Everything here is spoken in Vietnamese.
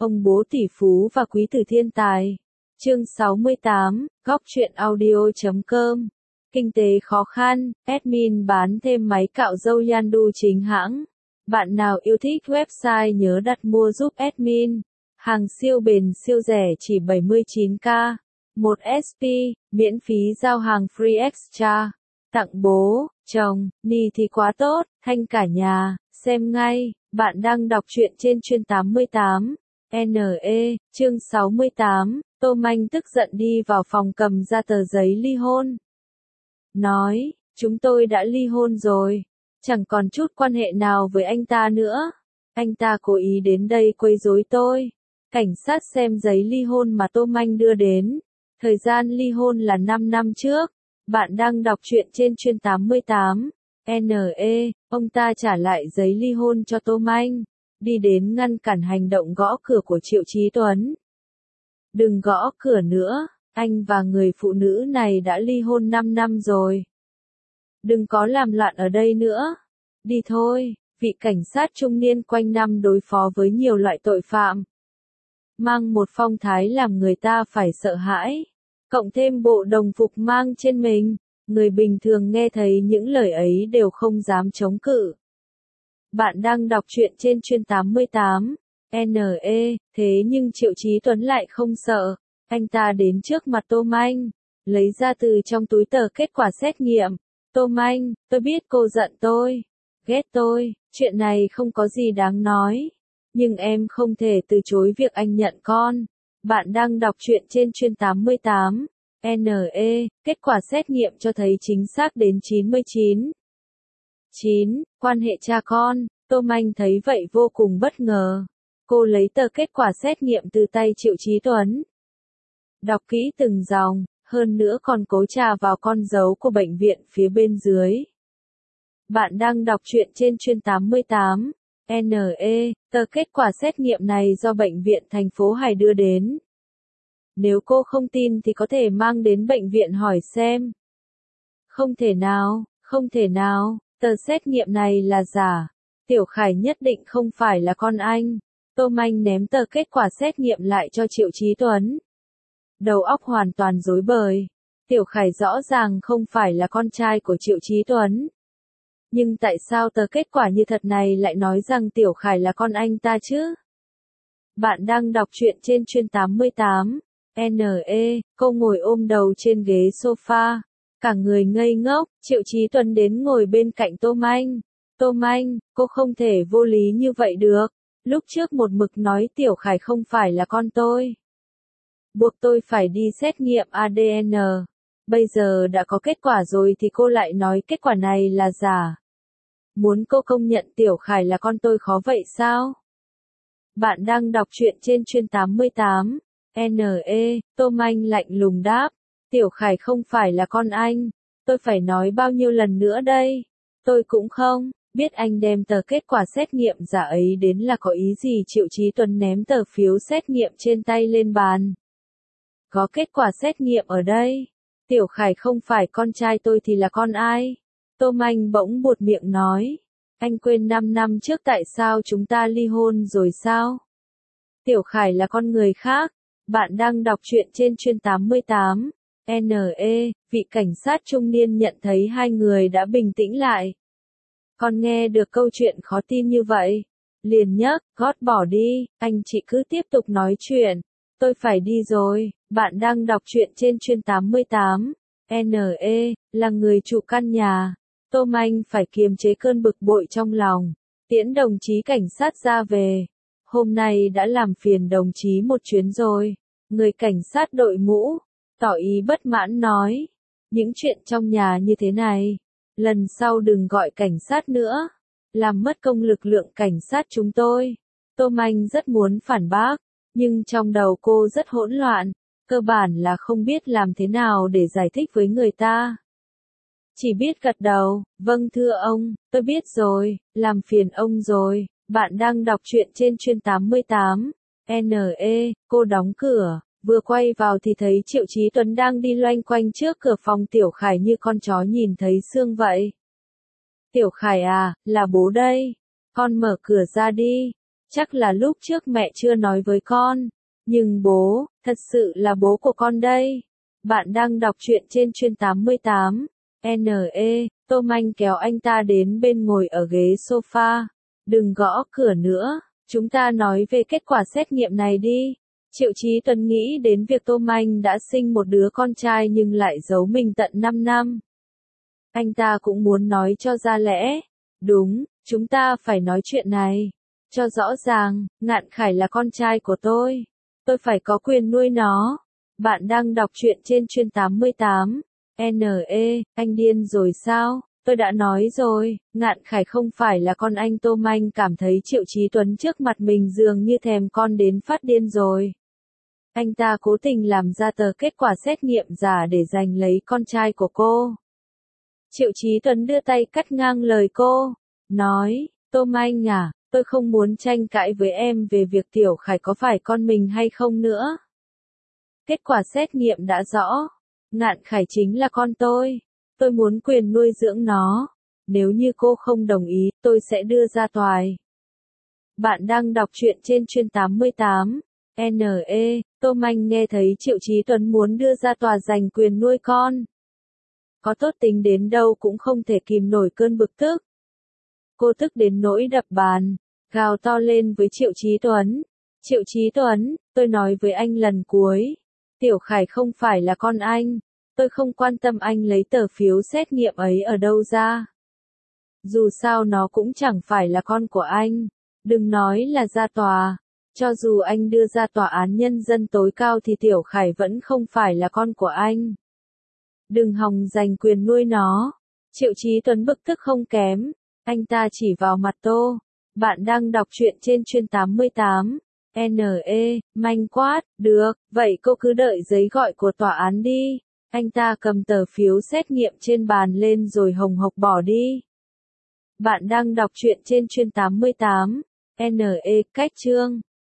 Ông bố tỷ phú và quý tử thiên tài. Chương 68, góc truyện audio.com. Kinh tế khó khăn, admin bán thêm máy cạo râu Yandu chính hãng. Bạn nào yêu thích website nhớ đặt mua giúp admin. Hàng siêu bền siêu rẻ chỉ 79k. 1 SP, miễn phí giao hàng free extra. Tặng bố, chồng, ni thì quá tốt, thanh cả nhà, xem ngay. Bạn đang đọc truyện trên chuyên 88. NE, chương 68, Tô Manh tức giận đi vào phòng cầm ra tờ giấy ly hôn. Nói, chúng tôi đã ly hôn rồi. Chẳng còn chút quan hệ nào với anh ta nữa. Anh ta cố ý đến đây quấy rối tôi. Cảnh sát xem giấy ly hôn mà Tô Manh đưa đến. Thời gian ly hôn là 5 năm trước. Bạn đang đọc truyện trên chuyên 88. NE, ông ta trả lại giấy ly hôn cho Tô Manh. Đi đến ngăn cản hành động gõ cửa của Triệu Chí Tuấn. Đừng gõ cửa nữa, anh và người phụ nữ này đã ly hôn 5 năm rồi. Đừng có làm loạn ở đây nữa. Đi thôi, vị cảnh sát trung niên quanh năm đối phó với nhiều loại tội phạm. Mang một phong thái làm người ta phải sợ hãi. Cộng thêm bộ đồng phục mang trên mình, người bình thường nghe thấy những lời ấy đều không dám chống cự. Bạn đang đọc truyện trên chuyên 88. NE, thế nhưng Triệu Chí Tuấn lại không sợ. Anh ta đến trước mặt Tô Manh, lấy ra từ trong túi tờ kết quả xét nghiệm. Tô Manh, tôi biết cô giận tôi, ghét tôi, chuyện này không có gì đáng nói. Nhưng em không thể từ chối việc anh nhận con. Bạn đang đọc truyện trên chuyên 88. NE, kết quả xét nghiệm cho thấy chính xác đến 99. Quan hệ cha con. Tô Manh thấy vậy vô cùng bất ngờ. Cô lấy tờ kết quả xét nghiệm từ tay Triệu Chí Tuấn. Đọc kỹ từng dòng, hơn nữa còn cố chà vào con dấu của bệnh viện phía bên dưới. Bạn đang đọc truyện trên chuyên 88. NE, tờ kết quả xét nghiệm này do bệnh viện thành phố Hải đưa đến. Nếu cô không tin thì có thể mang đến bệnh viện hỏi xem. Không thể nào, tờ xét nghiệm này là giả. Tiểu Khải nhất định không phải là con anh. Tô Manh ném tờ kết quả xét nghiệm lại cho Triệu Chí Tuấn. Đầu óc hoàn toàn rối bời. Tiểu Khải rõ ràng không phải là con trai của Triệu Chí Tuấn. Nhưng tại sao tờ kết quả như thật này lại nói rằng Tiểu Khải là con anh ta chứ? Bạn đang đọc truyện trên chuyên 88. NE, cô ngồi ôm đầu trên ghế sofa. Cả người ngây ngốc, Triệu Chí Tuấn đến ngồi bên cạnh Tô Manh. Tô Manh, cô không thể vô lý như vậy được. Lúc trước một mực nói Tiểu Khải không phải là con tôi. Buộc tôi phải đi xét nghiệm ADN. Bây giờ đã có kết quả rồi thì cô lại nói kết quả này là giả. Muốn cô công nhận Tiểu Khải là con tôi khó vậy sao? Bạn đang đọc truyện trên chuyên 88. NE, Tô Manh lạnh lùng đáp. Tiểu Khải không phải là con anh. Tôi phải nói bao nhiêu lần nữa đây? Tôi cũng không biết anh đem tờ kết quả xét nghiệm giả ấy đến là có ý gì. Triệu Chí Tuấn ném tờ phiếu xét nghiệm trên tay lên bàn. Có kết quả xét nghiệm ở đây. Tiểu Khải không phải con trai tôi thì là con ai? Tô Manh bỗng buột miệng nói. Anh quên 5 năm trước tại sao chúng ta ly hôn rồi sao? Tiểu Khải là con người khác. Bạn đang đọc truyện trên chuyên 88. NE, vị cảnh sát trung niên nhận thấy hai người đã bình tĩnh lại. Con nghe được câu chuyện khó tin như vậy. Liền nhấc gót bỏ đi, anh chị cứ tiếp tục nói chuyện. Tôi phải đi rồi. Bạn đang đọc truyện trên chuyên 88. NE, là người chủ căn nhà. Tô Manh phải kiềm chế cơn bực bội trong lòng. Tiễn đồng chí cảnh sát ra về. Hôm nay đã làm phiền đồng chí một chuyến rồi. Người cảnh sát đội mũ, tỏ ý bất mãn nói. Những chuyện trong nhà như thế này, lần sau đừng gọi cảnh sát nữa. Làm mất công lực lượng cảnh sát chúng tôi. Tô Manh rất muốn phản bác, nhưng trong đầu cô rất hỗn loạn. Cơ bản là không biết làm thế nào để giải thích với người ta. Chỉ biết gật đầu, vâng thưa ông, tôi biết rồi, làm phiền ông rồi. Bạn đang đọc truyện trên chuyên 88. NE, cô đóng cửa, vừa quay vào thì thấy Triệu Chí Tuấn đang đi loanh quanh trước cửa phòng Tiểu Khải như con chó nhìn thấy xương vậy. Tiểu Khải à, là bố đây. Con mở cửa ra đi. Chắc là lúc trước mẹ chưa nói với con. Nhưng bố, thật sự là bố của con đây. Bạn đang đọc truyện trên chuyên 88. NE, Tô Anh kéo anh ta đến bên ngồi ở ghế sofa. Đừng gõ cửa nữa, chúng ta nói về kết quả xét nghiệm này đi. Triệu Chí Tuấn nghĩ đến việc Tô Anh đã sinh một đứa con trai nhưng lại giấu mình tận 5 năm. Anh ta cũng muốn nói cho ra lẽ. Đúng, chúng ta phải nói chuyện này. Cho rõ ràng, Ngạn Khải là con trai của tôi. Tôi phải có quyền nuôi nó. Bạn đang đọc truyện trên chuyên 88. NE, anh điên rồi sao? Tôi đã nói rồi, Ngạn Khải không phải là con anh. Tô Anh cảm thấy Triệu Chí Tuấn trước mặt mình dường như thèm con đến phát điên rồi. Anh ta cố tình làm ra tờ kết quả xét nghiệm giả để giành lấy con trai của cô. Triệu Chí Tuấn đưa tay cắt ngang lời cô, nói, Tô Anh à, tôi không muốn tranh cãi với em về việc Tiểu Khải có phải con mình hay không nữa. Kết quả xét nghiệm đã rõ, Ngạn Khải chính là con tôi. Tôi muốn quyền nuôi dưỡng nó. Nếu như cô không đồng ý, tôi sẽ đưa ra tòa. Bạn đang đọc truyện trên chuyên 88. NE, Tô Anh nghe thấy Triệu Chí Tuấn muốn đưa ra tòa giành quyền nuôi con. Có tốt tính đến đâu cũng không thể kìm nổi cơn bực tức. Cô tức đến nỗi đập bàn, gào to lên với Triệu Chí Tuấn. Triệu Chí Tuấn, tôi nói với anh lần cuối. Tiểu Khải không phải là con anh. Tôi không quan tâm anh lấy tờ phiếu xét nghiệm ấy ở đâu ra. Dù sao nó cũng chẳng phải là con của anh. Đừng nói là ra tòa. Cho dù anh đưa ra tòa án nhân dân tối cao thì Tiểu Khải vẫn không phải là con của anh. Đừng hòng giành quyền nuôi nó. Triệu Chí Tuấn bực tức không kém. Anh ta chỉ vào mặt Tô. Bạn đang đọc truyện trên chuyên 88. NE, manh quát, được, vậy cô cứ đợi giấy gọi của tòa án đi. Anh ta cầm tờ phiếu xét nghiệm trên bàn lên rồi hồng hộc bỏ đi. Bạn đang đọc truyện trên chuyên 88. NE, cách chương.